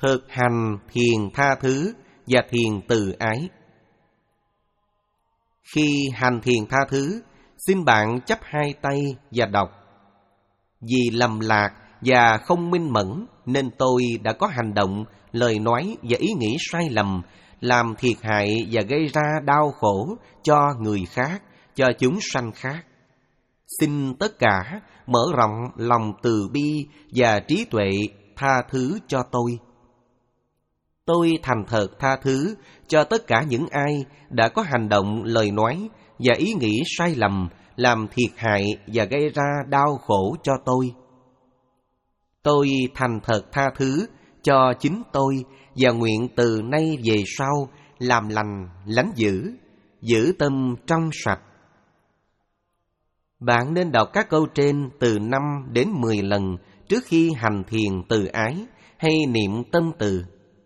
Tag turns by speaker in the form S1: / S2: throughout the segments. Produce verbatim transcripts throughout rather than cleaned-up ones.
S1: thực hành thiền tha thứ và thiền từ ái. Khi hành thiền tha thứ, xin bạn chắp hai tay và đọc: vì lầm lạc và không minh mẫn nên tôi đã có hành động, lời nói và ý nghĩ sai lầm, làm thiệt hại và gây ra đau khổ cho người khác, cho chúng sanh khác. Xin tất cả mở rộng lòng từ bi và trí tuệ tha thứ cho tôi. Tôi thành thật tha thứ cho tất cả những ai đã có hành động, lời nói và ý nghĩ sai lầm, làm thiệt hại và gây ra đau khổ cho tôi. Tôi thành thật tha thứ cho chính tôi và nguyện từ nay về sau làm lành, lánh dữ, giữ tâm trong sạch. Bạn nên đọc các câu trên từ năm đến mười lần trước khi hành thiền từ ái hay niệm tâm từ.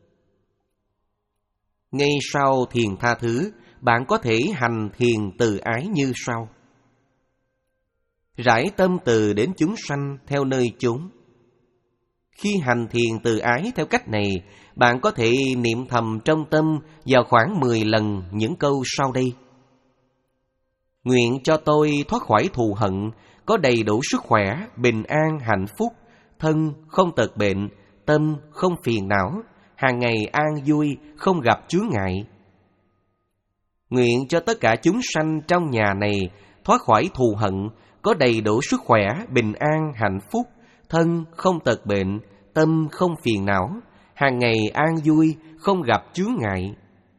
S1: Ngay sau thiền tha thứ, bạn có thể hành thiền từ ái như sau: rải tâm từ đến chúng sanh theo nơi chốn. Khi hành thiền từ ái theo cách này, bạn có thể niệm thầm trong tâm vào khoảng mười lần những câu sau đây: nguyện cho tôi thoát khỏi thù hận, có đầy đủ sức khỏe, bình an, hạnh phúc, thân không tật bệnh, tâm không phiền não, hàng ngày an vui, không gặp chướng ngại. Nguyện cho tất cả chúng sanh trong nhà này thoát khỏi thù hận, có đầy đủ sức khỏe, bình an, hạnh phúc, thân không tật bệnh, tâm không phiền não, hàng ngày an vui, không gặp chướng ngại.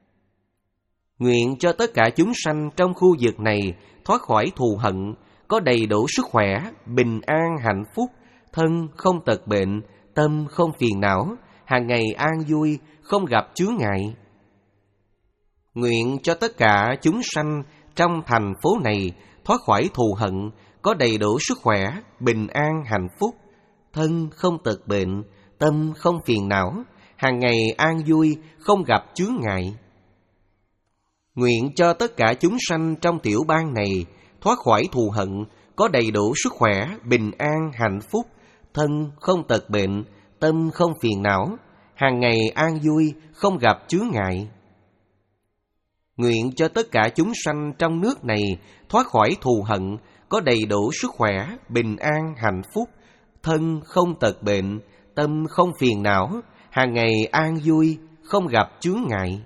S1: Nguyện cho tất cả chúng sanh trong khu vực này thoát khỏi thù hận, có đầy đủ sức khỏe, bình an, hạnh phúc, thân không tật bệnh, tâm không phiền não, hàng ngày an vui, không gặp chướng ngại. Nguyện cho tất cả chúng sanh trong thành phố này thoát khỏi thù hận, có đầy đủ sức khỏe, bình an, hạnh phúc, thân không tật bệnh, tâm không phiền não, hàng ngày an vui, không gặp chướng ngại. Nguyện cho tất cả chúng sanh trong tiểu bang này thoát khỏi thù hận, có đầy đủ sức khỏe, bình an, hạnh phúc, thân không tật bệnh, tâm không phiền não, hàng ngày an vui, không gặp chướng ngại. Nguyện cho tất cả chúng sanh trong nước này thoát khỏi thù hận, có đầy đủ sức khỏe, bình an, hạnh phúc, thân không tật bệnh, tâm không phiền não, hàng ngày an vui, không gặp chướng ngại.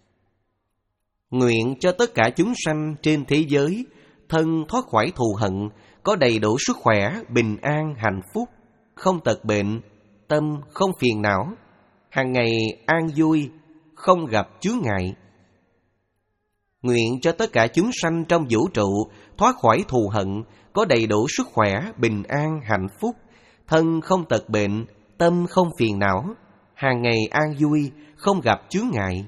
S1: Nguyện cho tất cả chúng sanh trên thế giới thân thoát khỏi thù hận, có đầy đủ sức khỏe, bình an, hạnh phúc, không tật bệnh, tâm không phiền não, hàng ngày an vui, không gặp chướng ngại. Nguyện cho tất cả chúng sanh trong vũ trụ thoát khỏi thù hận, có đầy đủ sức khỏe, bình an, hạnh phúc, thân không tật bệnh, tâm không phiền não, hàng ngày an vui, không gặp chướng ngại.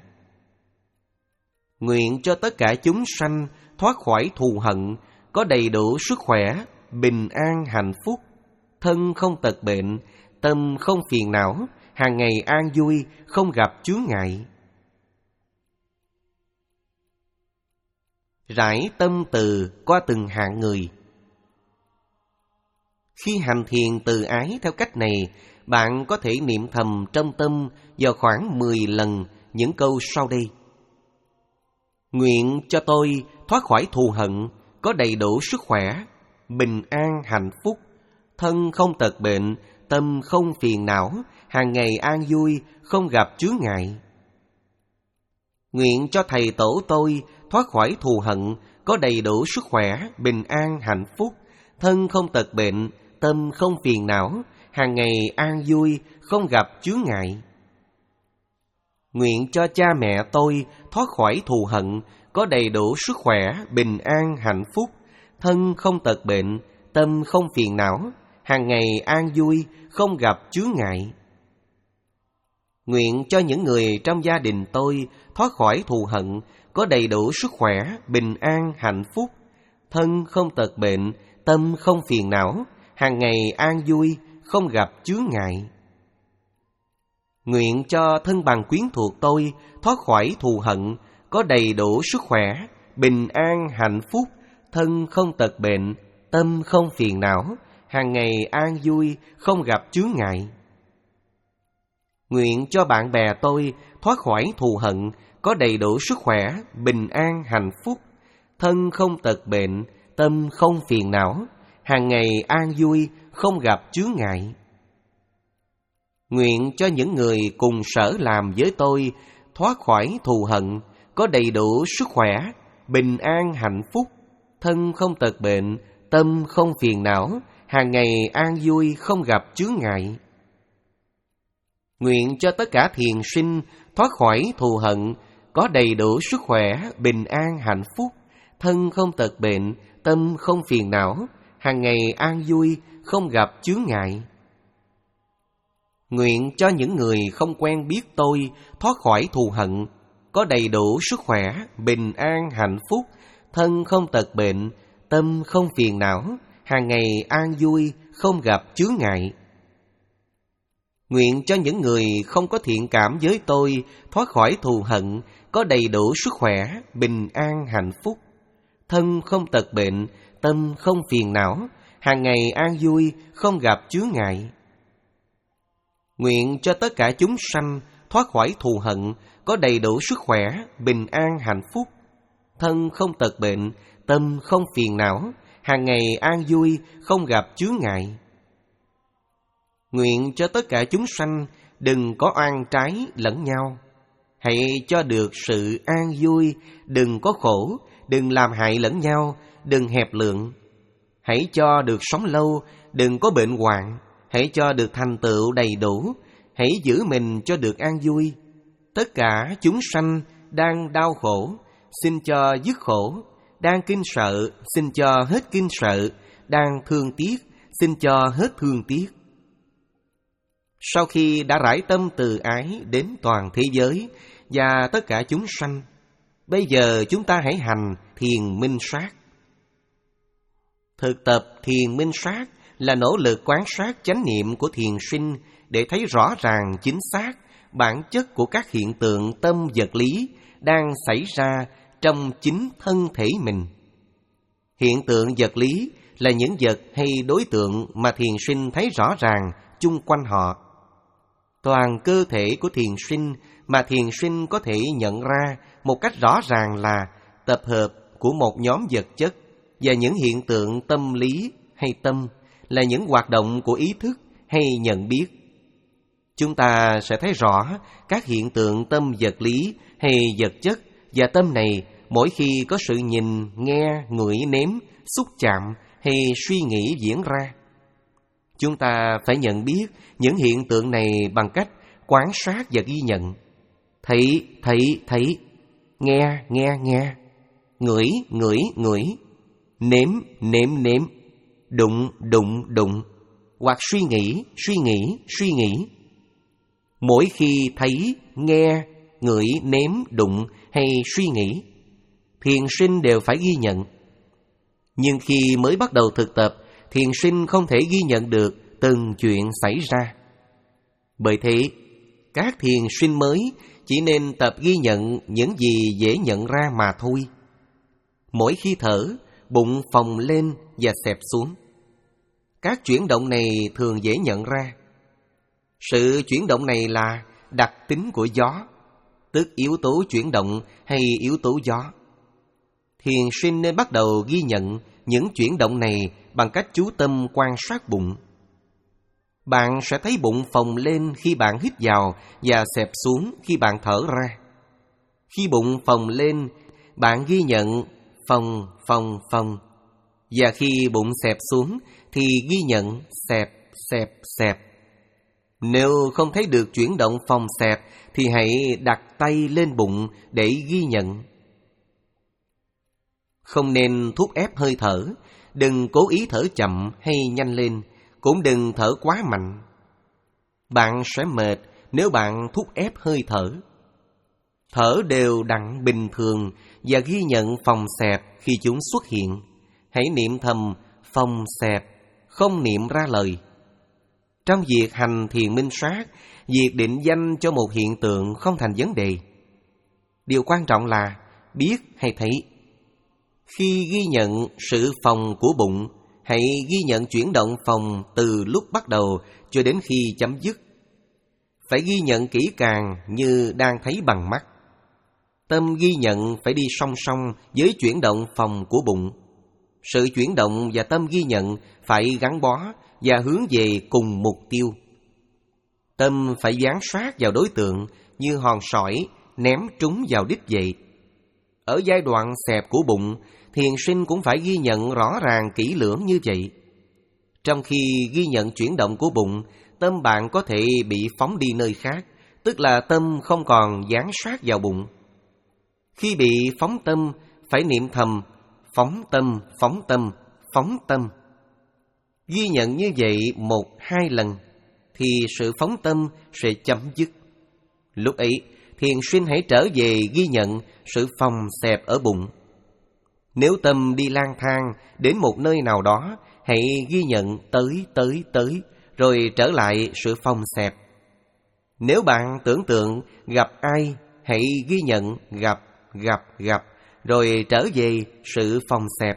S1: Nguyện cho tất cả chúng sanh thoát khỏi thù hận, có đầy đủ sức khỏe, bình an, hạnh phúc, thân không tật bệnh, tâm không phiền não, hàng ngày an vui, không gặp chướng ngại. Rải tâm từ qua từng hạng người. Khi hành thiền từ ái theo cách này, bạn có thể niệm thầm trong tâm vào khoảng mười lần những câu sau đây: nguyện cho tôi thoát khỏi thù hận, có đầy đủ sức khỏe, bình an, hạnh phúc, thân không tật bệnh, tâm không phiền não, hàng ngày an vui, không gặp chướng ngại. Nguyện cho thầy tổ tôi thoát khỏi thù hận, có đầy đủ sức khỏe, bình an, hạnh phúc, thân không tật bệnh, tâm không phiền não, hàng ngày an vui, không gặp chướng ngại. Nguyện cho cha mẹ tôi thoát khỏi thù hận, có đầy đủ sức khỏe, bình an, hạnh phúc, thân không tật bệnh, tâm không phiền não, hàng ngày an vui, không gặp chướng ngại. Nguyện cho những người trong gia đình tôi thoát khỏi thù hận, có đầy đủ sức khỏe, bình an, hạnh phúc, thân không tật bệnh, tâm không phiền não, hàng ngày an vui, không gặp chướng ngại. Nguyện cho thân bằng quyến thuộc tôi thoát khỏi thù hận, có đầy đủ sức khỏe, bình an, hạnh phúc, thân không tật bệnh, tâm không phiền não, hàng ngày an vui, không gặp chướng ngại. Nguyện cho bạn bè tôi thoát khỏi thù hận, có đầy đủ sức khỏe, bình an, hạnh phúc, thân không tật bệnh, tâm không phiền não, hàng ngày an vui, không gặp chướng ngại. Nguyện cho những người cùng sở làm với tôi thoát khỏi thù hận, có đầy đủ sức khỏe, bình an, hạnh phúc, thân không tật bệnh, tâm không phiền não, hàng ngày an vui, không gặp chướng ngại. Nguyện cho tất cả thiền sinh thoát khỏi thù hận, có đầy đủ sức khỏe, bình an, hạnh phúc, thân không tật bệnh, tâm không phiền não, hàng ngày an vui, không gặp chướng ngại. Nguyện cho những người không quen biết tôi thoát khỏi thù hận, có đầy đủ sức khỏe, bình an, hạnh phúc, thân không tật bệnh, tâm không phiền não, hàng ngày an vui, không gặp chướng ngại. Nguyện cho những người không có thiện cảm với tôi thoát khỏi thù hận, có đầy đủ sức khỏe, bình an, hạnh phúc, thân không tật bệnh, tâm không phiền não, hàng ngày an vui, không gặp chướng ngại. Nguyện cho tất cả chúng sanh thoát khỏi thù hận, có đầy đủ sức khỏe, bình an, hạnh phúc, thân không tật bệnh, tâm không phiền não, hàng ngày an vui, không gặp chướng ngại. Nguyện cho tất cả chúng sanh đừng có oan trái lẫn nhau, hãy cho được sự an vui, đừng có khổ, đừng làm hại lẫn nhau, đừng hẹp lượng. Hãy cho được sống lâu, đừng có bệnh hoạn, hãy cho được thành tựu đầy đủ, hãy giữ mình cho được an vui. Tất cả chúng sanh đang đau khổ, xin cho dứt khổ, đang kinh sợ, xin cho hết kinh sợ, đang thương tiếc, xin cho hết thương tiếc. Sau khi đã rải tâm từ ái đến toàn thế giới và tất cả chúng sanh, bây giờ chúng ta hãy hành thiền minh sát. Thực tập thiền minh sát là nỗ lực quán sát chánh niệm của thiền sinh để thấy rõ ràng chính xác bản chất của các hiện tượng tâm vật lý đang xảy ra trong chính thân thể mình. Hiện tượng vật lý là những vật hay đối tượng mà thiền sinh thấy rõ ràng chung quanh họ. Toàn cơ thể của thiền sinh mà thiền sinh có thể nhận ra một cách rõ ràng là tập hợp của một nhóm vật chất, và những hiện tượng tâm lý hay tâm là những hoạt động của ý thức hay nhận biết. Chúng ta sẽ thấy rõ các hiện tượng tâm vật lý hay vật chất, và tâm này mỗi khi có sự nhìn, nghe, ngửi, nếm, xúc chạm hay suy nghĩ diễn ra. Chúng ta phải nhận biết những hiện tượng này bằng cách quan sát và ghi nhận. Thấy, thấy, thấy, nghe, nghe, nghe, ngửi, ngửi, ngửi, nếm, nếm, nếm, đụng, đụng, đụng, hoặc suy nghĩ, suy nghĩ, suy nghĩ. Mỗi khi thấy, nghe, ngửi, nếm, đụng hay suy nghĩ, thiền sinh đều phải ghi nhận. Nhưng khi mới bắt đầu thực tập, thiền sinh không thể ghi nhận được từng chuyện xảy ra. Bởi thế, các thiền sinh mới chỉ nên tập ghi nhận những gì dễ nhận ra mà thôi. Mỗi khi thở, bụng phồng lên và xẹp xuống. Các chuyển động này thường dễ nhận ra. Sự chuyển động này là đặc tính của gió, tức yếu tố chuyển động hay yếu tố gió. Thiền sinh nên bắt đầu ghi nhận những chuyển động này bằng cách chú tâm quan sát bụng. Bạn sẽ thấy bụng phồng lên khi bạn hít vào và xẹp xuống khi bạn thở ra. Khi bụng phồng lên, bạn ghi nhận phồng, phồng, phồng. Và khi bụng xẹp xuống thì ghi nhận xẹp, xẹp, xẹp. Nếu không thấy được chuyển động phồng xẹp thì hãy đặt tay lên bụng để ghi nhận. Không nên thúc ép hơi thở, đừng cố ý thở chậm hay nhanh lên, cũng đừng thở quá mạnh. Bạn sẽ mệt nếu bạn thúc ép hơi thở. Thở đều đặn bình thường và ghi nhận phồng xẹp khi chúng xuất hiện. Hãy niệm thầm phồng xẹp, không niệm ra lời. Trong việc hành thiền minh sát, việc định danh cho một hiện tượng không thành vấn đề. Điều quan trọng là biết hay thấy. Khi ghi nhận sự phồng của bụng, hãy ghi nhận chuyển động phồng từ lúc bắt đầu cho đến khi chấm dứt. phải ghi nhận kỹ càng như đang thấy bằng mắt. Tâm ghi nhận phải đi song song với chuyển động phòng của bụng. Sự chuyển động và tâm ghi nhận phải gắn bó và hướng về cùng mục tiêu. Tâm phải dán sát vào đối tượng như hòn sỏi ném trúng vào đích vậy. Ở giai đoạn xẹp của bụng, thiền sinh cũng phải ghi nhận rõ ràng kỹ lưỡng như vậy. Trong khi ghi nhận chuyển động của bụng, tâm bạn có thể bị phóng đi nơi khác, tức là tâm không còn dán sát vào bụng. Khi bị phóng tâm, phải niệm thầm, phóng tâm, phóng tâm, phóng tâm. Ghi nhận như vậy một, hai lần, thì sự phóng tâm sẽ chấm dứt. Lúc ấy, thiền sinh hãy trở về ghi nhận sự phòng xẹp ở bụng. Nếu tâm đi lang thang đến một nơi nào đó, hãy ghi nhận tới, tới, tới, rồi trở lại sự phòng xẹp. Nếu bạn tưởng tượng gặp ai, hãy ghi nhận gặp, gặp, gặp, rồi trở về sự phòng xẹp.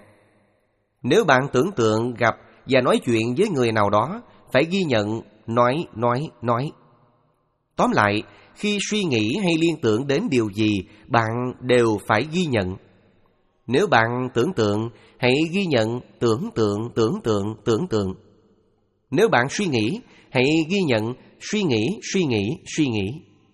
S1: Nếu bạn tưởng tượng gặp và nói chuyện với người nào đó, phải ghi nhận nói, nói, nói. Tóm lại, khi suy nghĩ hay liên tưởng đến điều gì, bạn đều phải ghi nhận. Nếu bạn tưởng tượng, hãy ghi nhận tưởng tượng, tưởng tượng, tưởng tượng. Nếu bạn suy nghĩ, hãy ghi nhận suy nghĩ, suy nghĩ, suy nghĩ.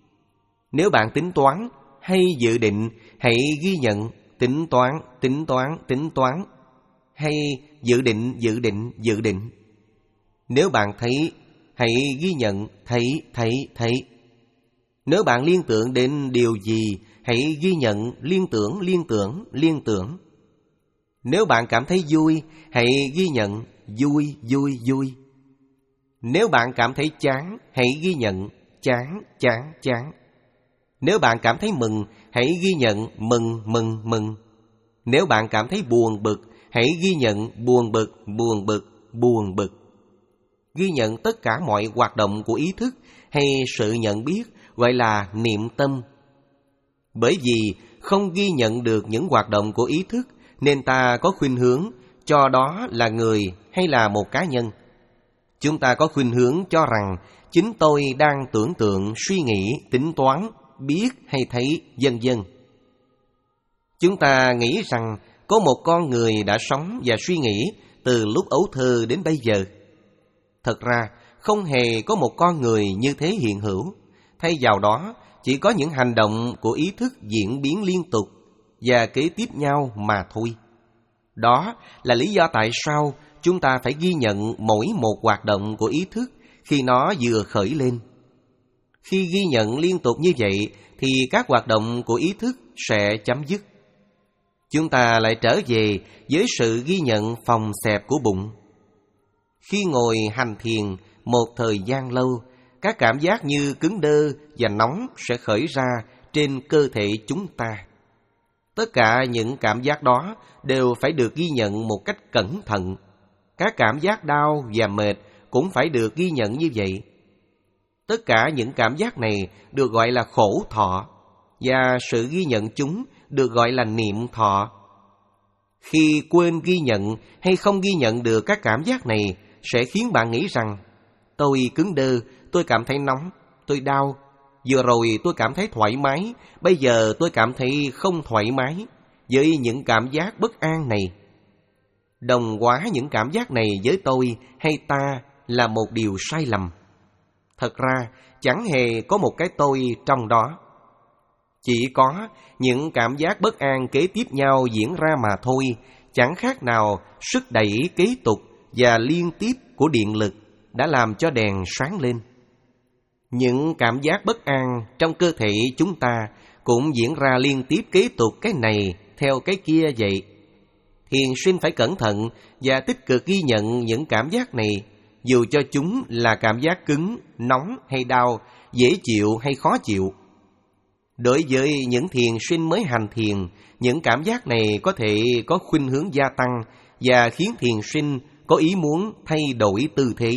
S1: Nếu bạn tính toán hay dự định, hãy ghi nhận tính toán, tính toán, tính toán, hay dự định, dự định, dự định. Nếu bạn thấy, hãy ghi nhận thấy, thấy, thấy. Nếu bạn liên tưởng đến điều gì, hãy ghi nhận liên tưởng, liên tưởng, liên tưởng. Nếu bạn cảm thấy vui, hãy ghi nhận vui, vui, vui. Nếu bạn cảm thấy chán, hãy ghi nhận chán, chán, chán. Nếu bạn cảm thấy mừng, hãy ghi nhận mừng, mừng, mừng. Nếu bạn cảm thấy buồn bực, hãy ghi nhận buồn bực, buồn bực, buồn bực. Ghi nhận tất cả mọi hoạt động của ý thức hay sự nhận biết gọi là niệm tâm. Bởi vì không ghi nhận được những hoạt động của ý thức nên ta có khuynh hướng cho đó là người hay là một cá nhân. Chúng ta có khuynh hướng cho rằng chính tôi đang tưởng tượng, suy nghĩ, tính toán, biết hay thấy, vân vân. Chúng ta nghĩ rằng có một con người đã sống và suy nghĩ từ lúc ấu thơ đến bây giờ. Thật ra, không hề có một con người như thế hiện hữu. Thay vào đó, chỉ có những hành động của ý thức diễn biến liên tục và kế tiếp nhau mà thôi. Đó là lý do tại sao chúng ta phải ghi nhận mỗi một hoạt động của ý thức khi nó vừa khởi lên. Khi ghi nhận liên tục như vậy thì các hoạt động của ý thức sẽ chấm dứt. Chúng ta lại trở về với sự ghi nhận phòng xẹp của bụng. Khi ngồi hành thiền một thời gian lâu, các cảm giác như cứng đơ và nóng sẽ khởi ra trên cơ thể chúng ta. Tất cả những cảm giác đó đều phải được ghi nhận một cách cẩn thận. Các cảm giác đau và mệt cũng phải được ghi nhận như vậy. Tất cả những cảm giác này được gọi là khổ thọ, và sự ghi nhận chúng được gọi là niệm thọ. Khi quên ghi nhận hay không ghi nhận được các cảm giác này sẽ khiến bạn nghĩ rằng tôi cứng đơ, tôi cảm thấy nóng, tôi đau. Vừa rồi tôi cảm thấy thoải mái, bây giờ tôi cảm thấy không thoải mái với những cảm giác bất an này. Đồng hóa những cảm giác này với tôi hay ta là một điều sai lầm. Thật ra chẳng hề có một cái tôi trong đó. Chỉ có những cảm giác bất an kế tiếp nhau diễn ra mà thôi, chẳng khác nào sức đẩy kế tục và liên tiếp của điện lực đã làm cho đèn sáng lên. Những cảm giác bất an trong cơ thể chúng ta cũng diễn ra liên tiếp kế tục cái này theo cái kia vậy. Thiền sinh phải cẩn thận và tích cực ghi nhận những cảm giác này, dù cho chúng là cảm giác cứng, nóng hay đau, dễ chịu hay khó chịu. Đối với những thiền sinh mới hành thiền, những cảm giác này có thể có khuynh hướng gia tăng và khiến thiền sinh có ý muốn thay đổi tư thế.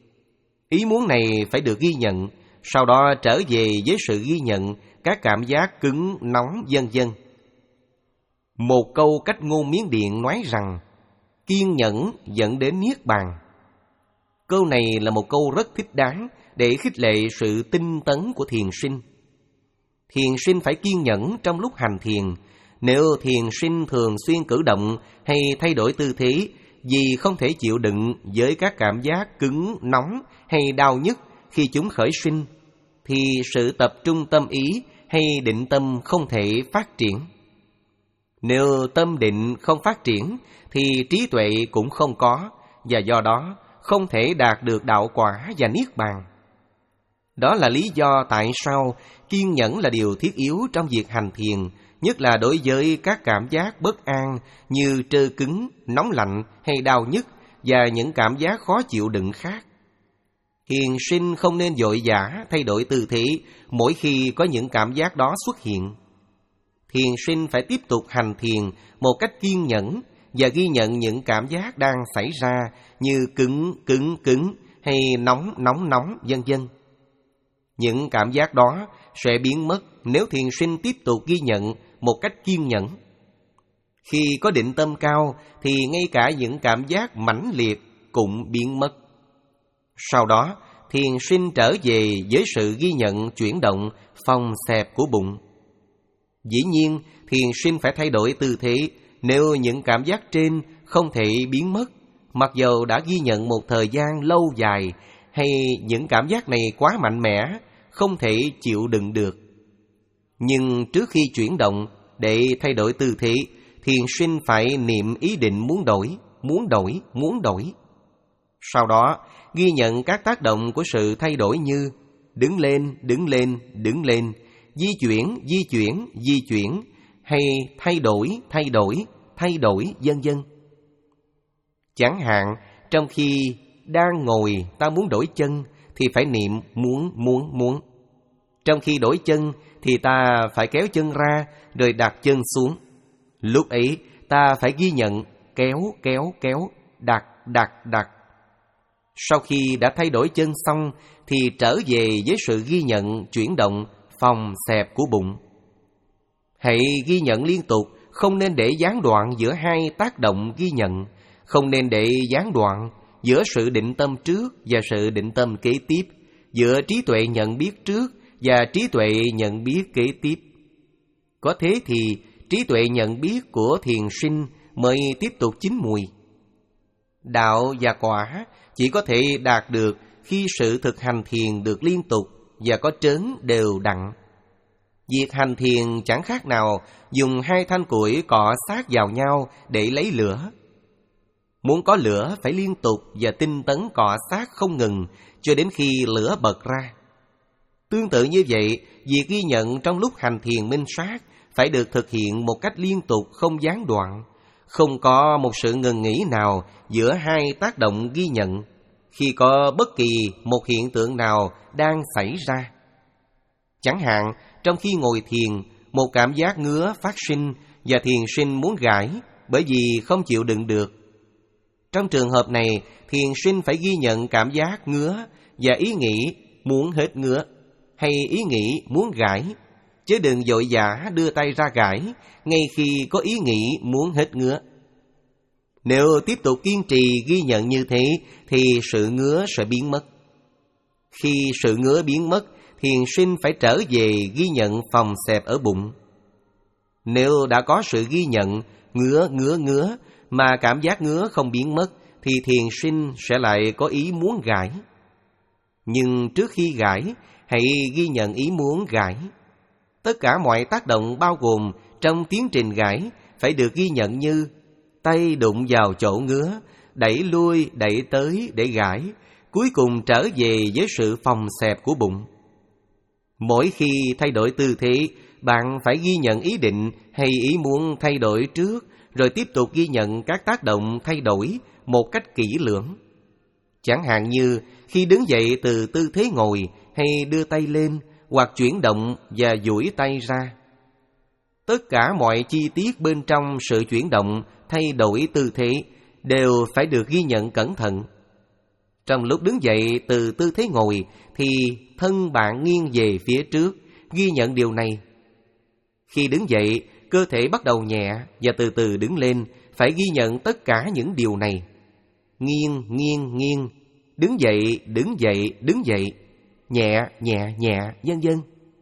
S1: Ý muốn này phải được ghi nhận, sau đó trở về với sự ghi nhận các cảm giác cứng, nóng, vân vân. Một câu cách ngôn Miến Điện nói rằng kiên nhẫn dẫn đến niết bàn. Câu này là một câu rất thích đáng để khích lệ sự tinh tấn của thiền sinh. Thiền sinh phải kiên nhẫn trong lúc hành thiền. Nếu thiền sinh thường xuyên cử động hay thay đổi tư thế vì không thể chịu đựng với các cảm giác cứng, nóng hay đau nhức khi chúng khởi sinh, thì sự tập trung tâm ý hay định tâm không thể phát triển. Nếu tâm định không phát triển thì trí tuệ cũng không có, và do đó không thể đạt được đạo quả và niết bàn. Đó là lý do tại sao kiên nhẫn là điều thiết yếu trong việc hành thiền, nhất là đối với các cảm giác bất an như trơ cứng, nóng lạnh hay đau nhức và những cảm giác khó chịu đựng khác. Thiền sinh không nên vội vã thay đổi tư thế mỗi khi có những cảm giác đó xuất hiện. Thiền sinh phải tiếp tục hành thiền một cách kiên nhẫn và ghi nhận những cảm giác đang xảy ra như cứng, cứng, cứng hay nóng, nóng, nóng, vân vân. Những cảm giác đó sẽ biến mất nếu thiền sinh tiếp tục ghi nhận một cách kiên nhẫn. Khi có định tâm cao thì ngay cả những cảm giác mãnh liệt cũng biến mất. Sau đó, thiền sinh trở về với sự ghi nhận chuyển động phòng xẹp của bụng. Dĩ nhiên, thiền sinh phải thay đổi tư thế nếu những cảm giác trên không thể biến mất, mặc dầu đã ghi nhận một thời gian lâu dài, hay những cảm giác này quá mạnh mẽ, không thể chịu đựng được. Nhưng trước khi chuyển động để thay đổi tư thế, thiền sinh phải niệm ý định muốn đổi, muốn đổi, muốn đổi. Sau đó, ghi nhận các tác động của sự thay đổi như đứng lên, đứng lên, đứng lên, di chuyển, di chuyển, di chuyển, hay thay đổi, thay đổi, thay đổi, vân vân. Chẳng hạn, trong khi đang ngồi ta muốn đổi chân thì phải niệm muốn, muốn, muốn. Trong khi đổi chân thì ta phải kéo chân ra rồi đặt chân xuống. Lúc ấy ta phải ghi nhận kéo, kéo, kéo, đặt, đặt, đặt. Sau khi đã thay đổi chân xong thì trở về với sự ghi nhận chuyển động phòng xẹp của bụng. Hãy ghi nhận liên tục, không nên để gián đoạn giữa hai tác động ghi nhận, không nên để gián đoạn giữa sự định tâm trước và sự định tâm kế tiếp, giữa trí tuệ nhận biết trước và trí tuệ nhận biết kế tiếp. Có thế thì trí tuệ nhận biết của thiền sinh mới tiếp tục chín mùi. Đạo và quả chỉ có thể đạt được khi sự thực hành thiền được liên tục và có trớn đều đặn. Việc hành thiền chẳng khác nào dùng hai thanh củi cọ sát vào nhau để lấy lửa. Muốn có lửa phải liên tục và tinh tấn cọ sát không ngừng cho đến khi lửa bật ra. Tương tự như vậy, việc ghi nhận trong lúc hành thiền minh sát phải được thực hiện một cách liên tục không gián đoạn, không có một sự ngừng nghỉ nào giữa hai tác động ghi nhận khi có bất kỳ một hiện tượng nào đang xảy ra. Chẳng hạn, trong khi ngồi thiền, một cảm giác ngứa phát sinh và thiền sinh muốn gãi bởi vì không chịu đựng được. Trong trường hợp này, thiền sinh phải ghi nhận cảm giác ngứa và ý nghĩ muốn hết ngứa hay ý nghĩ muốn gãi, chứ đừng vội vã đưa tay ra gãi ngay khi có ý nghĩ muốn hết ngứa. Nếu tiếp tục kiên trì ghi nhận như thế thì sự ngứa sẽ biến mất. Khi sự ngứa biến mất, thiền sinh phải trở về ghi nhận phòng xẹp ở bụng. Nếu đã có sự ghi nhận ngứa ngứa ngứa mà cảm giác ngứa không biến mất thì thiền sinh sẽ lại có ý muốn gãi. Nhưng trước khi gãi, hãy ghi nhận ý muốn gãi. Tất cả mọi tác động bao gồm trong tiến trình gãi phải được ghi nhận như tay đụng vào chỗ ngứa, đẩy lui, đẩy tới để gãi, cuối cùng trở về với sự phòng xẹp của bụng. Mỗi khi thay đổi tư thế, bạn phải ghi nhận ý định hay ý muốn thay đổi trước, rồi tiếp tục ghi nhận các tác động thay đổi một cách kỹ lưỡng. Chẳng hạn như khi đứng dậy từ tư thế ngồi hay đưa tay lên, hoặc chuyển động và duỗi tay ra. Tất cả mọi chi tiết bên trong sự chuyển động thay đổi tư thế đều phải được ghi nhận cẩn thận. Trong lúc đứng dậy từ tư thế ngồi thì thân bạn nghiêng về phía trước, ghi nhận điều này. Khi đứng dậy, cơ thể bắt đầu nhẹ và từ từ đứng lên, phải ghi nhận tất cả những điều này. Nghiêng, nghiêng, nghiêng, đứng dậy, đứng dậy, đứng dậy, nhẹ, nhẹ, nhẹ, vân vân.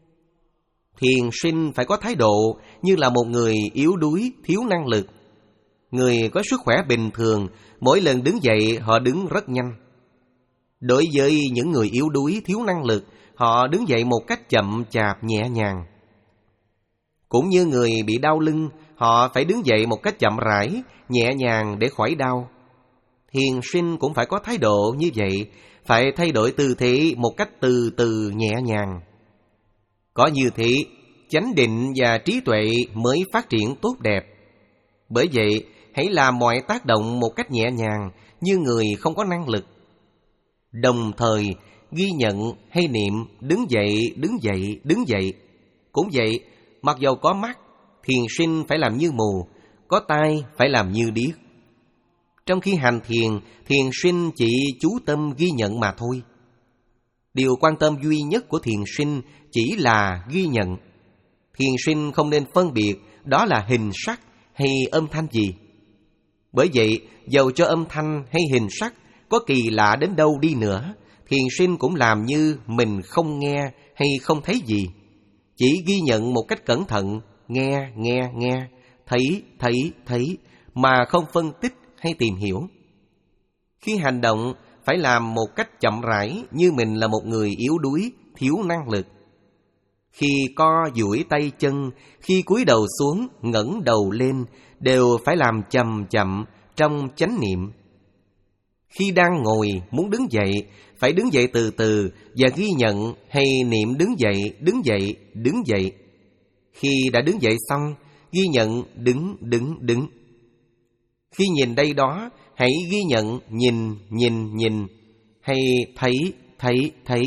S1: Thiền sinh phải có thái độ như là một người yếu đuối, thiếu năng lực. Người có sức khỏe bình thường, mỗi lần đứng dậy họ đứng rất nhanh. Đối với những người yếu đuối, thiếu năng lực, họ đứng dậy một cách chậm chạp, nhẹ nhàng. Cũng như người bị đau lưng, họ phải đứng dậy một cách chậm rãi, nhẹ nhàng để khỏi đau. Thiền sinh cũng phải có thái độ như vậy, phải thay đổi tư thế một cách từ từ, nhẹ nhàng. Có như thế, chánh định và trí tuệ mới phát triển tốt đẹp. Bởi vậy, hãy làm mọi tác động một cách nhẹ nhàng, như người không có năng lực. Đồng thời, ghi nhận hay niệm đứng dậy, đứng dậy, đứng dậy. Cũng vậy, mặc dầu có mắt, thiền sinh phải làm như mù, có tai phải làm như điếc. Trong khi hành thiền, thiền sinh chỉ chú tâm ghi nhận mà thôi. Điều quan tâm duy nhất của thiền sinh chỉ là ghi nhận. Thiền sinh không nên phân biệt đó là hình sắc hay âm thanh gì. Bởi vậy, dầu cho âm thanh hay hình sắc có kỳ lạ đến đâu đi nữa, thiền sinh cũng làm như mình không nghe hay không thấy gì. Chỉ ghi nhận một cách cẩn thận, nghe, nghe, nghe, thấy, thấy, thấy, mà không phân tích hay tìm hiểu. Khi hành động, phải làm một cách chậm rãi như mình là một người yếu đuối, thiếu năng lực. Khi co duỗi tay chân, khi cúi đầu xuống, ngẩng đầu lên, đều phải làm chậm chậm trong chánh niệm. Khi đang ngồi, muốn đứng dậy, phải đứng dậy từ từ và ghi nhận hay niệm đứng dậy, đứng dậy, đứng dậy. Khi đã đứng dậy xong, ghi nhận đứng, đứng, đứng. Khi nhìn đây đó, hãy ghi nhận nhìn, nhìn, nhìn, hay thấy, thấy, thấy.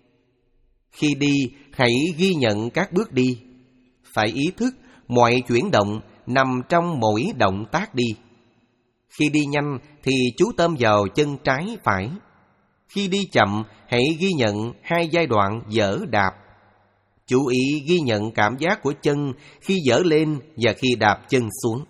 S1: Khi đi, hãy ghi nhận các bước đi. Phải ý thức mọi chuyển động nằm trong mỗi động tác đi. Khi đi nhanh thì chú tâm vào chân trái phải. Khi đi chậm, hãy ghi nhận hai giai đoạn dỡ đạp. Chú ý ghi nhận cảm giác của chân khi dỡ lên và khi đạp chân xuống.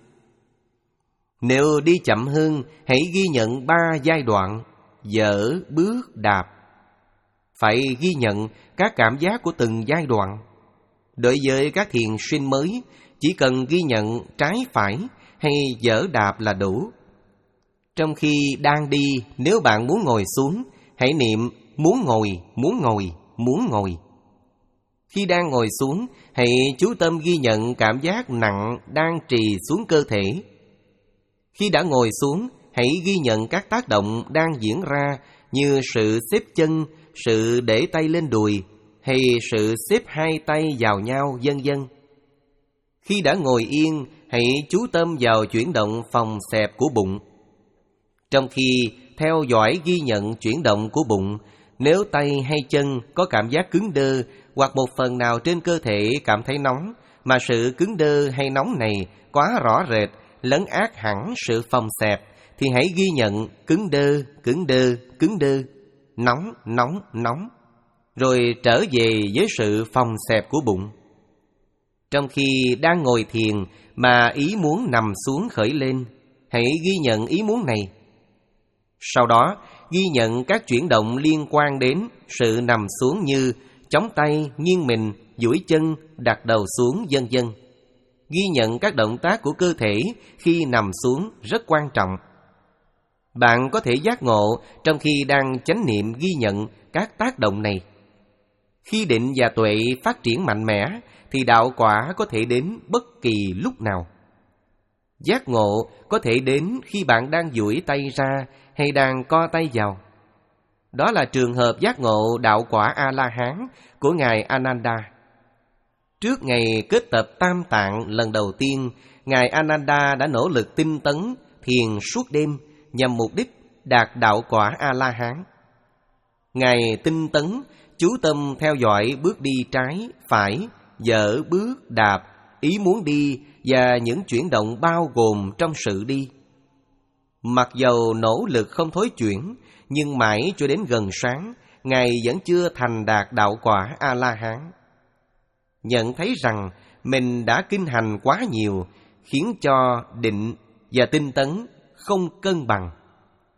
S1: Nếu đi chậm hơn, hãy ghi nhận ba giai đoạn dỡ, bước, đạp. Phải ghi nhận các cảm giác của từng giai đoạn. Đối với các thiền sinh mới, chỉ cần ghi nhận trái phải hay dỡ đạp là đủ. Trong khi đang đi, nếu bạn muốn ngồi xuống, hãy niệm muốn ngồi, muốn ngồi, muốn ngồi. Khi đang ngồi xuống, hãy chú tâm ghi nhận cảm giác nặng đang trì xuống cơ thể. Khi đã ngồi xuống, hãy ghi nhận các tác động đang diễn ra như sự xếp chân, sự để tay lên đùi, hay sự xếp hai tay vào nhau, vân vân. Khi đã ngồi yên, hãy chú tâm vào chuyển động phòng xẹp của bụng. Trong khi theo dõi ghi nhận chuyển động của bụng, nếu tay hay chân có cảm giác cứng đơ hoặc một phần nào trên cơ thể cảm thấy nóng, mà sự cứng đơ hay nóng này quá rõ rệt, lấn át hẳn sự phòng xẹp, thì hãy ghi nhận cứng đơ, cứng đơ, cứng đơ, nóng, nóng, nóng, rồi trở về với sự phòng xẹp của bụng. Trong khi đang ngồi thiền mà ý muốn nằm xuống khởi lên, hãy ghi nhận ý muốn này. Sau đó, ghi nhận các chuyển động liên quan đến sự nằm xuống như chống tay, nghiêng mình, duỗi chân, đặt đầu xuống, vân vân. Ghi nhận các động tác của cơ thể khi nằm xuống rất quan trọng. Bạn có thể giác ngộ trong khi đang chánh niệm ghi nhận các tác động này. Khi định và tuệ phát triển mạnh mẽ, thì đạo quả có thể đến bất kỳ lúc nào. Giác ngộ có thể đến khi bạn đang duỗi tay ra hay đang co tay vào. Đó là trường hợp giác ngộ đạo quả A-la-hán của Ngài Ananda. Trước ngày kết tập Tam Tạng lần đầu tiên, Ngài Ananda đã nỗ lực tinh tấn, thiền suốt đêm nhằm mục đích đạt đạo quả A-la-hán. Ngài tinh tấn, chú tâm theo dõi bước đi trái, phải, dỡ, bước, đạp, ý muốn đi và những chuyển động bao gồm trong sự đi. Mặc dầu nỗ lực không thối chuyển, nhưng mãi cho đến gần sáng, Ngài vẫn chưa thành đạt đạo quả A-la-hán. Nhận thấy rằng mình đã kinh hành quá nhiều, khiến cho định và tinh tấn không cân bằng.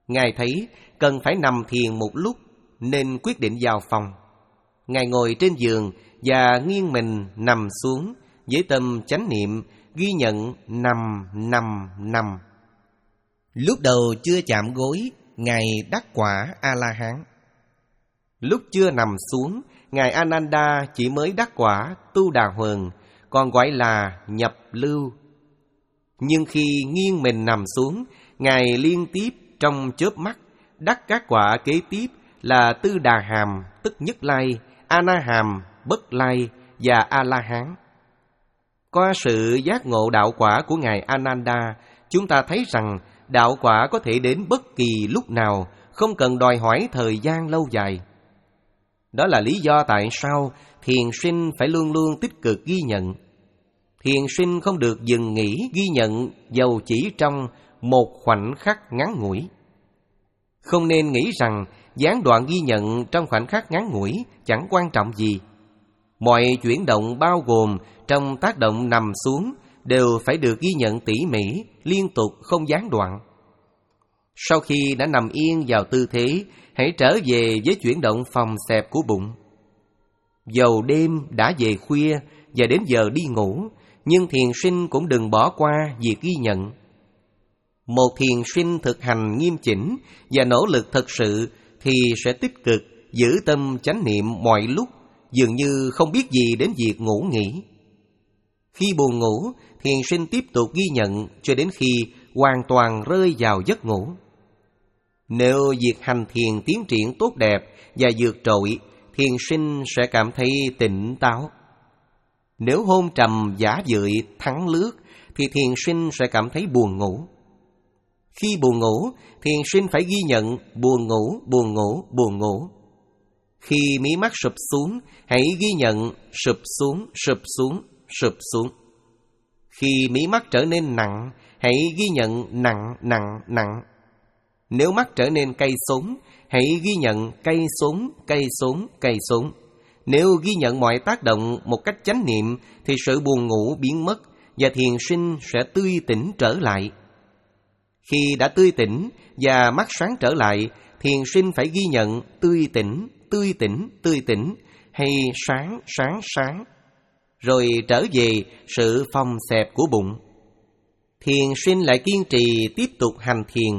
S1: Ngài thấy cần phải nằm thiền một lúc nên quyết định vào phòng. Ngài ngồi trên giường và nghiêng mình nằm xuống với tâm chánh niệm ghi nhận nằm nằm nằm. Lúc đầu chưa chạm gối, Ngài đắc quả A-la-hán. Lúc chưa nằm xuống, Ngài Ananda chỉ mới đắc quả Tu Đà Hoàn, còn gọi là nhập lưu. Nhưng khi nghiêng mình nằm xuống, Ngài liên tiếp trong chớp mắt đắc các quả kế tiếp là Tư Đà Hàm, tức Nhất Lai, A Na Hàm, Bất Lai và A La Hán. Qua sự giác ngộ đạo quả của Ngài Ananda, chúng ta thấy rằng đạo quả có thể đến bất kỳ lúc nào, không cần đòi hỏi thời gian lâu dài. Đó là lý do tại sao thiền sinh phải luôn luôn tích cực ghi nhận. Thiền sinh không được dừng nghỉ ghi nhận dầu chỉ trong một khoảnh khắc ngắn ngủi. Không nên nghĩ rằng gián đoạn ghi nhận trong khoảnh khắc ngắn ngủi chẳng quan trọng gì. Mọi chuyển động bao gồm trong tác động nằm xuống đều phải được ghi nhận tỉ mỉ, liên tục không gián đoạn. Sau khi đã nằm yên vào tư thế, hãy trở về với chuyển động phòng xẹp của bụng. Dầu đêm đã về khuya và đến giờ đi ngủ, nhưng thiền sinh cũng đừng bỏ qua việc ghi nhận. Một thiền sinh thực hành nghiêm chỉnh và nỗ lực thật sự thì sẽ tích cực giữ tâm chánh niệm mọi lúc, dường như không biết gì đến việc ngủ nghỉ. Khi buồn ngủ, thiền sinh tiếp tục ghi nhận cho đến khi hoàn toàn rơi vào giấc ngủ. Nếu việc hành thiền tiến triển tốt đẹp và vượt trội, thiền sinh sẽ cảm thấy tỉnh táo. Nếu hôn trầm giả dưỡi thắng lướt, thì thiền sinh sẽ cảm thấy buồn ngủ. Khi buồn ngủ, thiền sinh phải ghi nhận buồn ngủ, buồn ngủ, buồn ngủ. Khi mí mắt sụp xuống, hãy ghi nhận sụp xuống, sụp xuống, sụp xuống. Khi mí mắt trở nên nặng, hãy ghi nhận nặng, nặng, nặng. Nếu mắt trở nên cay xốn, hãy ghi nhận cay xốn, cay xốn, cay xốn. Nếu ghi nhận mọi tác động một cách chánh niệm, thì sự buồn ngủ biến mất và thiền sinh sẽ tươi tỉnh trở lại. Khi đã tươi tỉnh và mắt sáng trở lại, thiền sinh phải ghi nhận tươi tỉnh, tươi tỉnh, tươi tỉnh, hay sáng, sáng, sáng, rồi trở về sự phòng xẹp của bụng. Thiền sinh lại kiên trì tiếp tục hành thiền.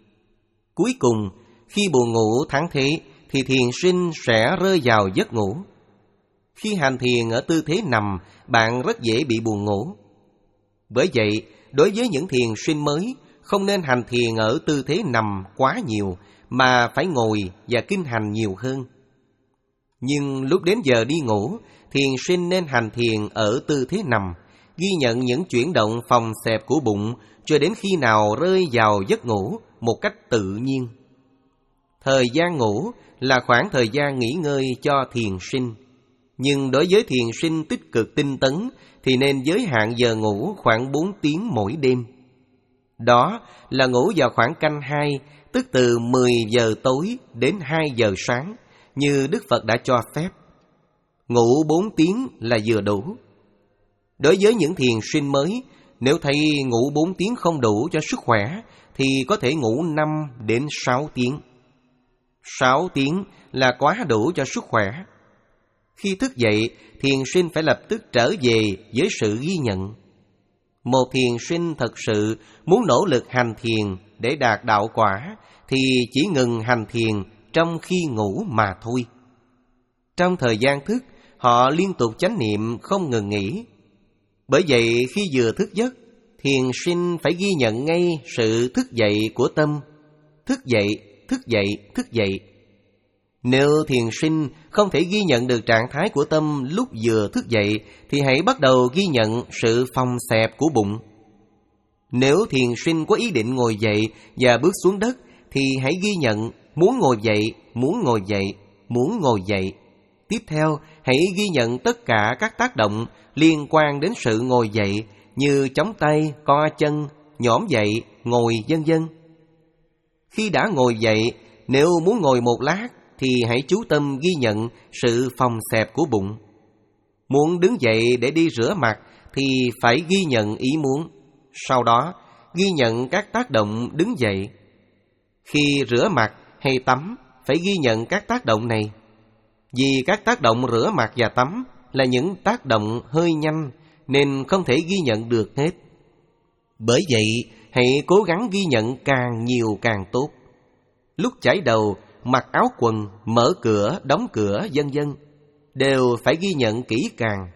S1: Cuối cùng, khi buồn ngủ thắng thế, thì thiền sinh sẽ rơi vào giấc ngủ. Khi hành thiền ở tư thế nằm, bạn rất dễ bị buồn ngủ. Bởi vậy, đối với những thiền sinh mới, không nên hành thiền ở tư thế nằm quá nhiều, mà phải ngồi và kinh hành nhiều hơn. Nhưng lúc đến giờ đi ngủ, thiền sinh nên hành thiền ở tư thế nằm, ghi nhận những chuyển động phòng xẹp của bụng cho đến khi nào rơi vào giấc ngủ một cách tự nhiên. Thời gian ngủ là khoảng thời gian nghỉ ngơi cho thiền sinh. Nhưng đối với thiền sinh tích cực tinh tấn thì nên giới hạn giờ ngủ khoảng bốn tiếng mỗi đêm. Đó là ngủ vào khoảng canh hai, tức từ mười giờ tối đến hai giờ sáng, như Đức Phật đã cho phép. Ngủ bốn tiếng là vừa đủ. Đối với những thiền sinh mới, nếu thấy ngủ bốn tiếng không đủ cho sức khỏe, thì có thể ngủ năm đến sáu tiếng. Sáu tiếng là quá đủ cho sức khỏe. Khi thức dậy, thiền sinh phải lập tức trở về với sự ghi nhận. Một thiền sinh thật sự muốn nỗ lực hành thiền để đạt đạo quả, thì chỉ ngừng hành thiền trong khi ngủ mà thôi. Trong thời gian thức, họ liên tục chánh niệm không ngừng nghỉ. Bởi vậy, khi vừa thức giấc, thiền sinh phải ghi nhận ngay sự thức dậy của tâm. Thức dậy, thức dậy, thức dậy. Nếu thiền sinh không thể ghi nhận được trạng thái của tâm lúc vừa thức dậy, thì hãy bắt đầu ghi nhận sự phòng xẹp của bụng. Nếu thiền sinh có ý định ngồi dậy và bước xuống đất, thì hãy ghi nhận muốn ngồi dậy, muốn ngồi dậy, muốn ngồi dậy. Tiếp theo, hãy ghi nhận tất cả các tác động liên quan đến sự ngồi dậy, như chống tay, co chân, nhổm dậy, ngồi vân vân. Khi đã ngồi dậy, nếu muốn ngồi một lát, thì hãy chú tâm ghi nhận sự phòng xẹp của bụng. Muốn đứng dậy để đi rửa mặt, thì phải ghi nhận ý muốn. Sau đó, ghi nhận các tác động đứng dậy. Khi rửa mặt hay tắm phải ghi nhận các tác động này. Vì các tác động rửa mặt và tắm là những tác động hơi nhanh nên không thể ghi nhận được hết. Bởi vậy, hãy cố gắng ghi nhận càng nhiều càng tốt. Lúc chải đầu, mặc áo quần, mở cửa, đóng cửa, vân vân đều phải ghi nhận kỹ càng.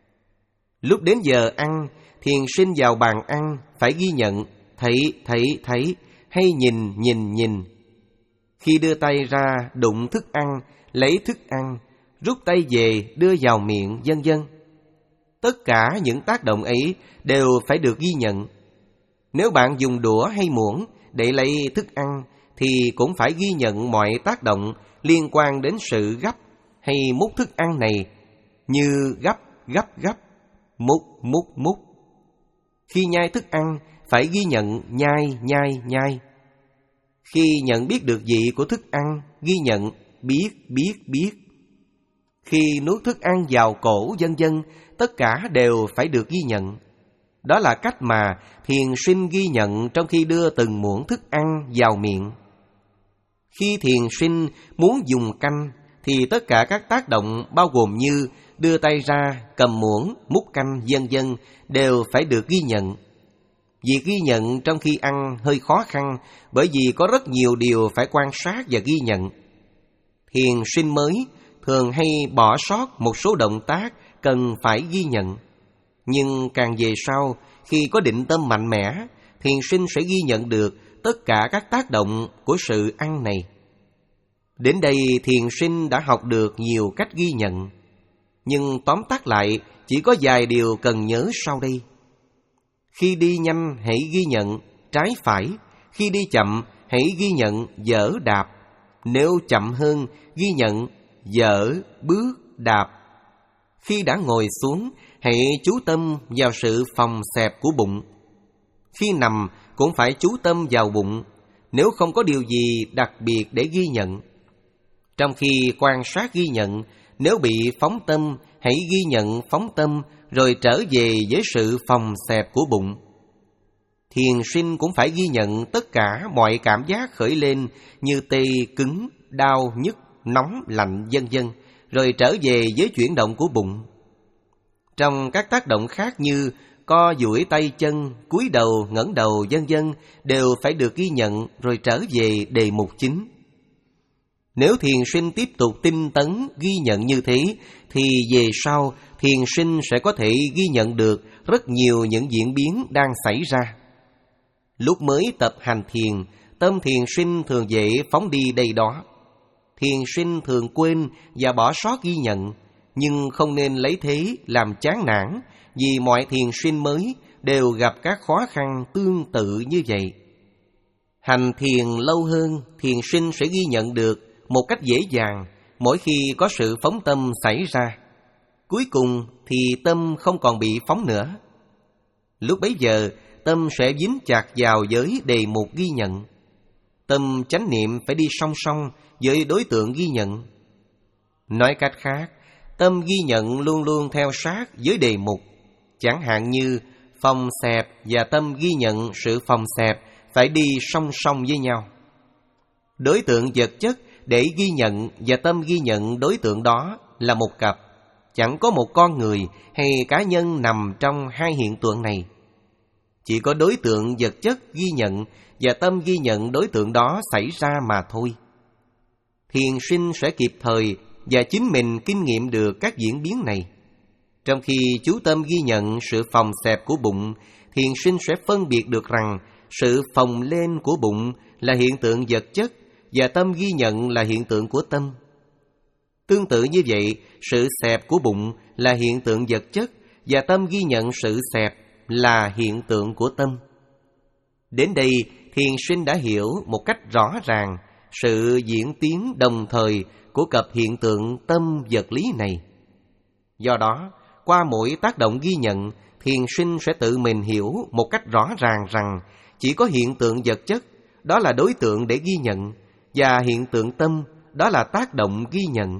S1: Lúc đến giờ ăn, thiền sinh vào bàn ăn phải ghi nhận thấy, thấy, thấy hay nhìn, nhìn, nhìn. Khi đưa tay ra đụng thức ăn, lấy thức ăn, rút tay về đưa vào miệng, vân vân. Tất cả những tác động ấy đều phải được ghi nhận. Nếu bạn dùng đũa hay muỗng để lấy thức ăn thì cũng phải ghi nhận mọi tác động liên quan đến sự gắp hay múc thức ăn này, như gắp, gắp, gắp, múc, múc, múc. Khi nhai thức ăn phải ghi nhận nhai, nhai, nhai. Khi nhận biết được vị của thức ăn, ghi nhận biết, biết, biết. Khi nuốt thức ăn vào cổ, vân vân, tất cả đều phải được ghi nhận. Đó là cách mà thiền sinh ghi nhận trong khi đưa từng muỗng thức ăn vào miệng. Khi thiền sinh muốn dùng canh thì tất cả các tác động bao gồm như đưa tay ra, cầm muỗng, múc canh, vân vân đều phải được ghi nhận. Việc ghi nhận trong khi ăn hơi khó khăn bởi vì có rất nhiều điều phải quan sát và ghi nhận. Thiền sinh mới thường hay bỏ sót một số động tác cần phải ghi nhận. Nhưng càng về sau, khi có định tâm mạnh mẽ, thiền sinh sẽ ghi nhận được tất cả các tác động của sự ăn này. Đến đây thiền sinh đã học được nhiều cách ghi nhận. Nhưng tóm tắt lại, chỉ có vài điều cần nhớ sau đây. Khi đi nhanh hãy ghi nhận trái phải, khi đi chậm hãy ghi nhận dở đạp. Nếu chậm hơn, ghi nhận dở bước đạp. Khi đã ngồi xuống, hãy chú tâm vào sự phồng xẹp của bụng. Khi nằm cũng phải chú tâm vào bụng, nếu không có điều gì đặc biệt để ghi nhận. Trong khi quan sát ghi nhận, nếu bị phóng tâm, hãy ghi nhận phóng tâm rồi trở về với sự phồng xẹp của bụng. Thiền sinh cũng phải ghi nhận tất cả mọi cảm giác khởi lên như tê, cứng, đau, nhức, nóng, lạnh, vân vân, rồi trở về với chuyển động của bụng. Trong các tác động khác như co duỗi tay chân, cúi đầu, ngẩng đầu, vân vân đều phải được ghi nhận rồi trở về đề mục chính. Nếu thiền sinh tiếp tục tinh tấn ghi nhận như thế thì về sau thiền sinh sẽ có thể ghi nhận được rất nhiều những diễn biến đang xảy ra. Lúc mới tập hành thiền, tâm thiền sinh thường dễ phóng đi đây đó. Thiền sinh thường quên và bỏ sót ghi nhận, nhưng không nên lấy thế làm chán nản, vì mọi thiền sinh mới đều gặp các khó khăn tương tự như vậy. Hành thiền lâu hơn, thiền sinh sẽ ghi nhận được một cách dễ dàng mỗi khi có sự phóng tâm xảy ra. Cuối cùng thì tâm không còn bị phóng nữa. Lúc bấy giờ, tâm sẽ dính chặt vào với đề mục ghi nhận. Tâm chánh niệm phải đi song song với đối tượng ghi nhận. Nói cách khác, tâm ghi nhận luôn luôn theo sát với đề mục. Chẳng hạn như phồng xẹp và tâm ghi nhận sự phồng xẹp phải đi song song với nhau. Đối tượng vật chất để ghi nhận và tâm ghi nhận đối tượng đó là một cặp. Chẳng có một con người hay cá nhân nằm trong hai hiện tượng này. Chỉ có đối tượng vật chất ghi nhận và tâm ghi nhận đối tượng đó xảy ra mà thôi. Thiền sinh sẽ kịp thời và chính mình kinh nghiệm được các diễn biến này. Trong khi chú tâm ghi nhận sự phồng xẹp của bụng, thiền sinh sẽ phân biệt được rằng sự phồng lên của bụng là hiện tượng vật chất và tâm ghi nhận là hiện tượng của tâm. Tương tự như vậy, sự xẹp của bụng là hiện tượng vật chất và tâm ghi nhận sự xẹp là hiện tượng của tâm. Đến đây, thiền sinh đã hiểu một cách rõ ràng sự diễn tiến đồng thời của cặp hiện tượng tâm vật lý này. Do đó, qua mỗi tác động ghi nhận, thiền sinh sẽ tự mình hiểu một cách rõ ràng rằng chỉ có hiện tượng vật chất, đó là đối tượng để ghi nhận, và hiện tượng tâm, đó là tác động ghi nhận.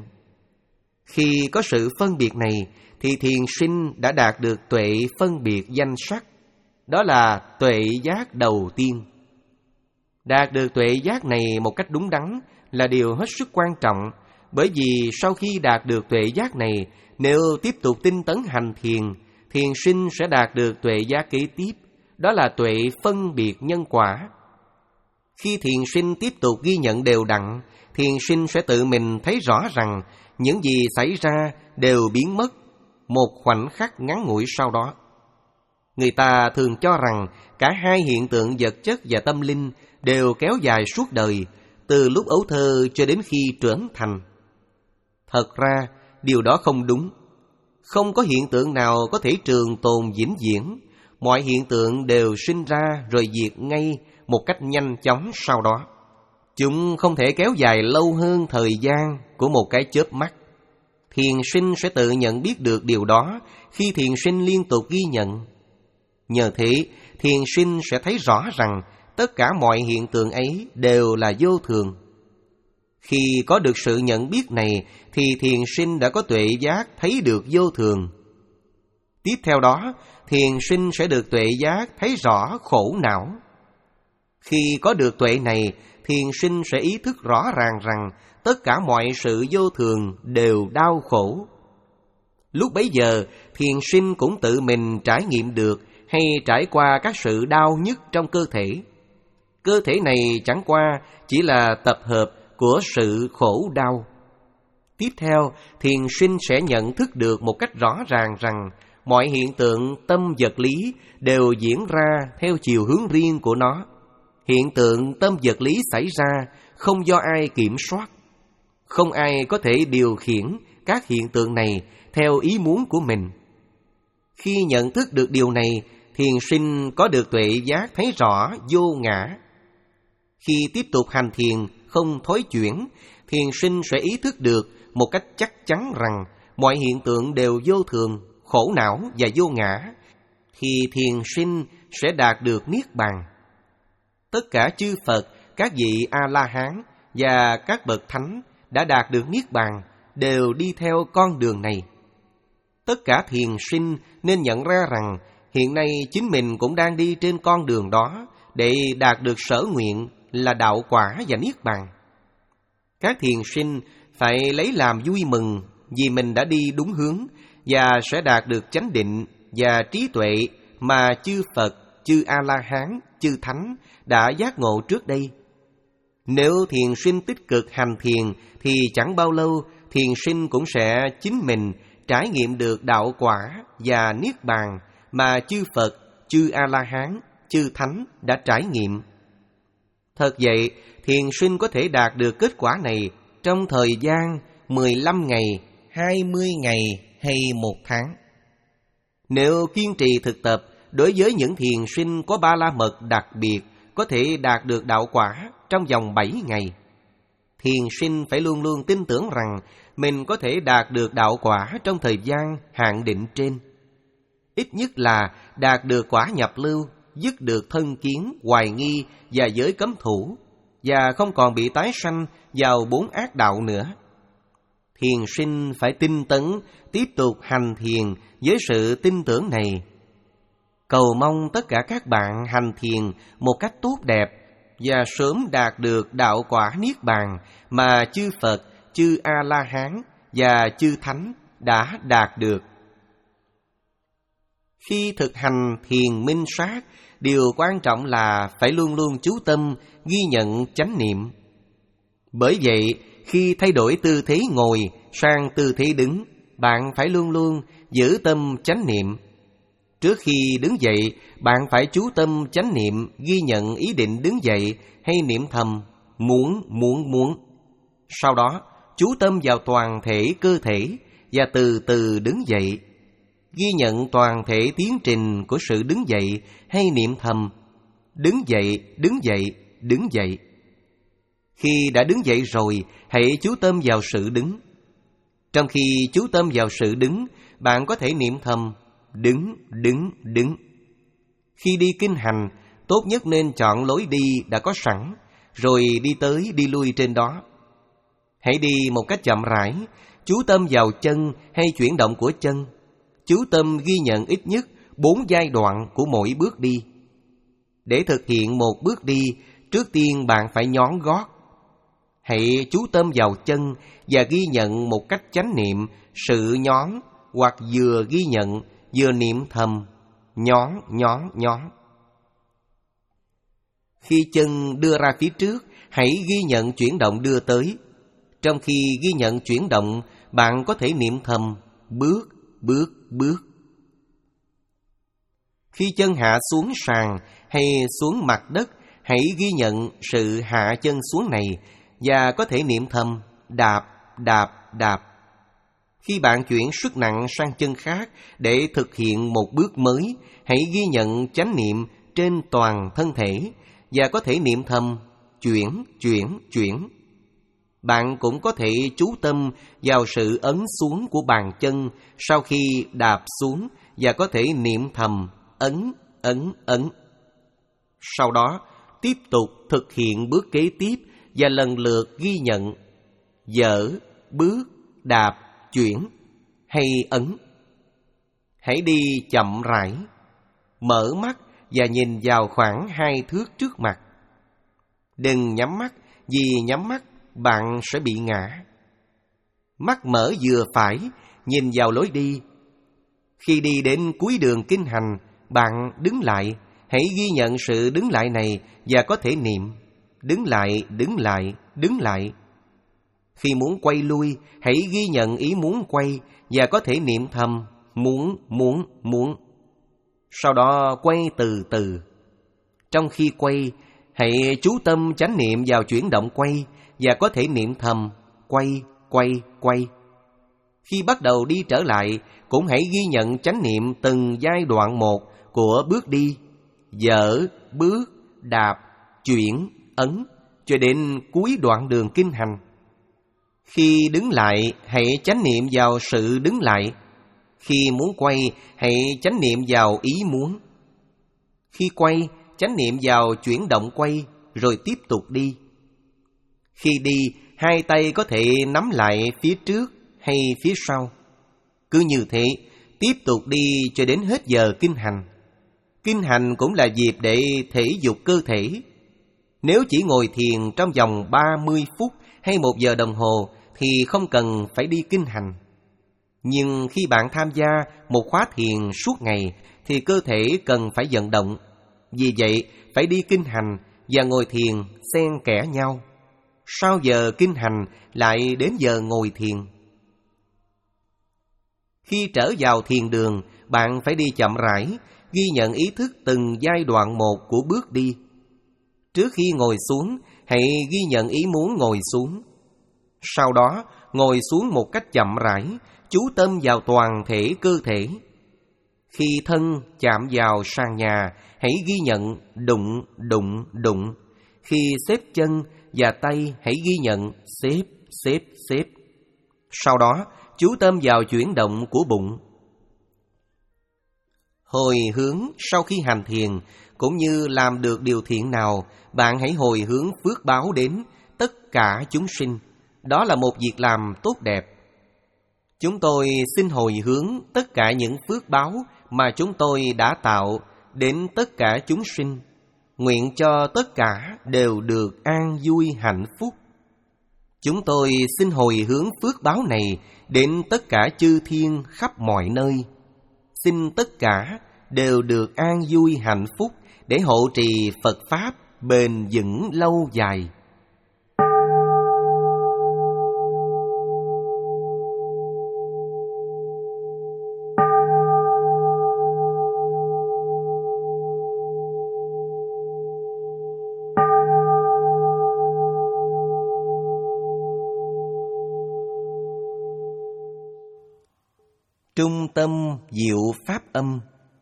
S1: Khi có sự phân biệt này, thì thiền sinh đã đạt được tuệ phân biệt danh sắc, đó là tuệ giác đầu tiên. Đạt được tuệ giác này một cách đúng đắn là điều hết sức quan trọng, bởi vì sau khi đạt được tuệ giác này, nếu tiếp tục tinh tấn hành thiền, thiền sinh sẽ đạt được tuệ giác kế tiếp, đó là tuệ phân biệt nhân quả. Khi thiền sinh tiếp tục ghi nhận đều đặn, thiền sinh sẽ tự mình thấy rõ rằng những gì xảy ra đều biến mất một khoảnh khắc ngắn ngủi sau đó. Người ta thường cho rằng cả hai hiện tượng vật chất và tâm linh đều kéo dài suốt đời, từ lúc ấu thơ cho đến khi trưởng thành. Thật ra, điều đó không đúng. Không có hiện tượng nào có thể trường tồn vĩnh viễn. Mọi hiện tượng đều sinh ra rồi diệt ngay một cách nhanh chóng sau đó. Chúng không thể kéo dài lâu hơn thời gian của một cái chớp mắt. Thiền sinh sẽ tự nhận biết được điều đó khi thiền sinh liên tục ghi nhận. Nhờ thế, thiền sinh sẽ thấy rõ rằng tất cả mọi hiện tượng ấy đều là vô thường. Khi có được sự nhận biết này, thì thiền sinh đã có tuệ giác thấy được vô thường. Tiếp theo đó, thiền sinh sẽ được tuệ giác thấy rõ khổ não. Khi có được tuệ này, thiền sinh sẽ ý thức rõ ràng rằng tất cả mọi sự vô thường đều đau khổ. Lúc bấy giờ, thiền sinh cũng tự mình trải nghiệm được hay trải qua các sự đau nhức trong cơ thể. Cơ thể này chẳng qua chỉ là tập hợp của sự khổ đau. Tiếp theo, thiền sinh sẽ nhận thức được một cách rõ ràng rằng mọi hiện tượng tâm vật lý đều diễn ra theo chiều hướng riêng của nó. Hiện tượng tâm vật lý xảy ra không do ai kiểm soát. Không ai có thể điều khiển các hiện tượng này theo ý muốn của mình. Khi nhận thức được điều này, thiền sinh có được tuệ giác thấy rõ vô ngã. Khi tiếp tục hành thiền không thối chuyển, thiền sinh sẽ ý thức được một cách chắc chắn rằng mọi hiện tượng đều vô thường, khổ não và vô ngã, thì thiền sinh sẽ đạt được niết bàn. Tất cả chư Phật, các vị A-la-hán và các bậc thánh đã đạt được niết bàn đều đi theo con đường này. Tất cả thiền sinh nên nhận ra rằng hiện nay chính mình cũng đang đi trên con đường đó để đạt được sở nguyện là đạo quả và niết bàn. Các thiền sinh phải lấy làm vui mừng vì mình đã đi đúng hướng và sẽ đạt được chánh định và trí tuệ mà chư Phật, chư A-la-hán, chư Thánh đã giác ngộ trước đây. Nếu thiền sinh tích cực hành thiền thì chẳng bao lâu thiền sinh cũng sẽ chính mình trải nghiệm được đạo quả và niết bàn mà chư Phật, chư A-la-hán, chư Thánh đã trải nghiệm. Thật vậy, thiền sinh có thể đạt được kết quả này trong thời gian mười lăm ngày, hai mươi ngày hay một tháng. Nếu kiên trì thực tập, đối với những thiền sinh có ba la mật đặc biệt có thể đạt được đạo quả trong vòng bảy ngày. Thiền sinh phải luôn luôn tin tưởng rằng mình có thể đạt được đạo quả trong thời gian hạn định trên. Ít nhất là đạt được quả nhập lưu, dứt được thân kiến, hoài nghi và giới cấm thủ, và không còn bị tái sanh vào bốn ác đạo nữa. Thiền sinh phải tinh tấn, tiếp tục hành thiền với sự tin tưởng này. Cầu mong tất cả các bạn hành thiền một cách tốt đẹp và sớm đạt được đạo quả niết bàn mà chư Phật, chư A-la-hán và chư Thánh đã đạt được. Khi thực hành thiền minh sát, điều quan trọng là phải luôn luôn chú tâm ghi nhận chánh niệm. Bởi vậy, khi thay đổi tư thế ngồi sang tư thế đứng, bạn phải luôn luôn giữ tâm chánh niệm. Trước khi đứng dậy, bạn phải chú tâm chánh niệm ghi nhận ý định đứng dậy hay niệm thầm muốn, muốn, muốn. Sau đó, chú tâm vào toàn thể cơ thể và từ từ đứng dậy. Ghi nhận toàn thể tiến trình của sự đứng dậy hay niệm thầm đứng dậy, đứng dậy, đứng dậy. Khi đã đứng dậy rồi, hãy chú tâm vào sự đứng. Trong khi chú tâm vào sự đứng, bạn có thể niệm thầm đứng, đứng, đứng. Khi đi kinh hành, tốt nhất nên chọn lối đi đã có sẵn, rồi đi tới đi lui trên đó. Hãy đi một cách chậm rãi, chú tâm vào chân hay chuyển động của chân. Chú tâm ghi nhận ít nhất bốn giai đoạn của mỗi bước đi. Để thực hiện một bước đi, trước tiên bạn phải nhón gót. Hãy chú tâm vào chân và ghi nhận một cách chánh niệm sự nhón, hoặc vừa ghi nhận vừa niệm thầm nhón nhón nhón. Khi chân đưa ra phía trước, hãy ghi nhận chuyển động đưa tới. Trong khi ghi nhận chuyển động, bạn có thể niệm thầm bước bước bước. Khi chân hạ xuống sàn hay xuống mặt đất, hãy ghi nhận sự hạ chân xuống này và có thể niệm thầm đạp đạp đạp. Khi bạn chuyển sức nặng sang chân khác để thực hiện một bước mới, hãy ghi nhận chánh niệm trên toàn thân thể và có thể niệm thầm chuyển chuyển chuyển. Bạn cũng có thể chú tâm vào sự ấn xuống của bàn chân sau khi đạp xuống và có thể niệm thầm ấn ấn ấn. Sau đó tiếp tục thực hiện bước kế tiếp và lần lượt ghi nhận dở, bước, đạp, chuyển hay ấn. Hãy đi chậm rãi, mở mắt và nhìn vào khoảng hai thước trước mặt. Đừng nhắm mắt, vì nhắm mắt bạn sẽ bị ngã. Mắt mở vừa phải, nhìn vào lối đi. Khi đi đến cuối đường kinh hành, bạn đứng lại. Hãy ghi nhận sự đứng lại này và có thể niệm đứng lại, đứng lại, đứng lại. Khi muốn quay lui, hãy ghi nhận ý muốn quay và có thể niệm thầm muốn, muốn, muốn. Sau đó quay từ từ. Trong khi quay, hãy chú tâm chánh niệm vào chuyển động quay và có thể niệm thầm quay, quay, quay. Khi bắt đầu đi trở lại, cũng hãy ghi nhận chánh niệm từng giai đoạn một của bước đi, dở, bước, đạp, chuyển, ấn, cho đến cuối đoạn đường kinh hành. Khi đứng lại, hãy chánh niệm vào sự đứng lại. Khi muốn quay, hãy chánh niệm vào ý muốn. Khi quay, chánh niệm vào chuyển động quay, rồi tiếp tục đi. Khi đi, hai tay có thể nắm lại phía trước hay phía sau. Cứ như thế, tiếp tục đi cho đến hết giờ kinh hành. Kinh hành cũng là dịp để thể dục cơ thể. Nếu chỉ ngồi thiền trong vòng ba mươi phút hay một giờ đồng hồ thì không cần phải đi kinh hành. Nhưng khi bạn tham gia một khóa thiền suốt ngày thì cơ thể cần phải vận động. Vì vậy, phải đi kinh hành và ngồi thiền xen kẽ nhau. Sau giờ kinh hành lại đến giờ ngồi thiền. Khi trở vào thiền đường, bạn phải đi chậm rãi, ghi nhận ý thức từng giai đoạn một của bước đi. Trước khi ngồi xuống, hãy ghi nhận ý muốn ngồi xuống. Sau đó, ngồi xuống một cách chậm rãi, chú tâm vào toàn thể cơ thể. Khi thân chạm vào sàn nhà, hãy ghi nhận đụng, đụng, đụng. Khi xếp chân và tay, hãy ghi nhận xếp, xếp, xếp. Sau đó, chú tâm vào chuyển động của bụng. Hồi hướng sau khi hành thiền, cũng như làm được điều thiện nào, bạn hãy hồi hướng phước báo đến tất cả chúng sinh. Đó là một việc làm tốt đẹp. Chúng tôi xin hồi hướng tất cả những phước báo mà chúng tôi đã tạo đến tất cả chúng sinh. Nguyện cho tất cả đều được an vui hạnh phúc. Chúng tôi xin hồi hướng phước báo này đến tất cả chư thiên khắp mọi nơi. Xin tất cả đều được an vui hạnh phúc để hộ trì Phật Pháp bền vững lâu dài. Trung tâm Diệu Pháp Âm.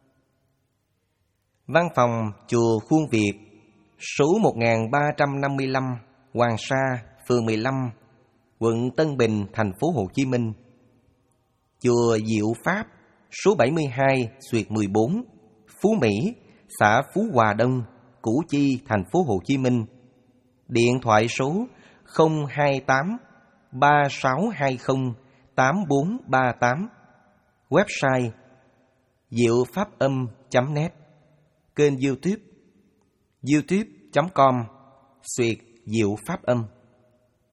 S1: Văn phòng Chùa Khuôn Việt, số một nghìn ba trăm năm mươi lăm, Hoàng Sa, phường mười lăm, quận Tân Bình, thành phố Hồ Chí Minh. Chùa Diệu Pháp, số bảy mươi hai, xuyệt mười bốn, Phú Mỹ, xã Phú Hòa Đông, Củ Chi, thành phố Hồ Chí Minh. Điện thoại số không hai tám ba sáu hai không tám bốn ba tám. Website diệu pháp âm chấm net. Kênh YouTube youtube chấm com xuyệt diệu pháp âm.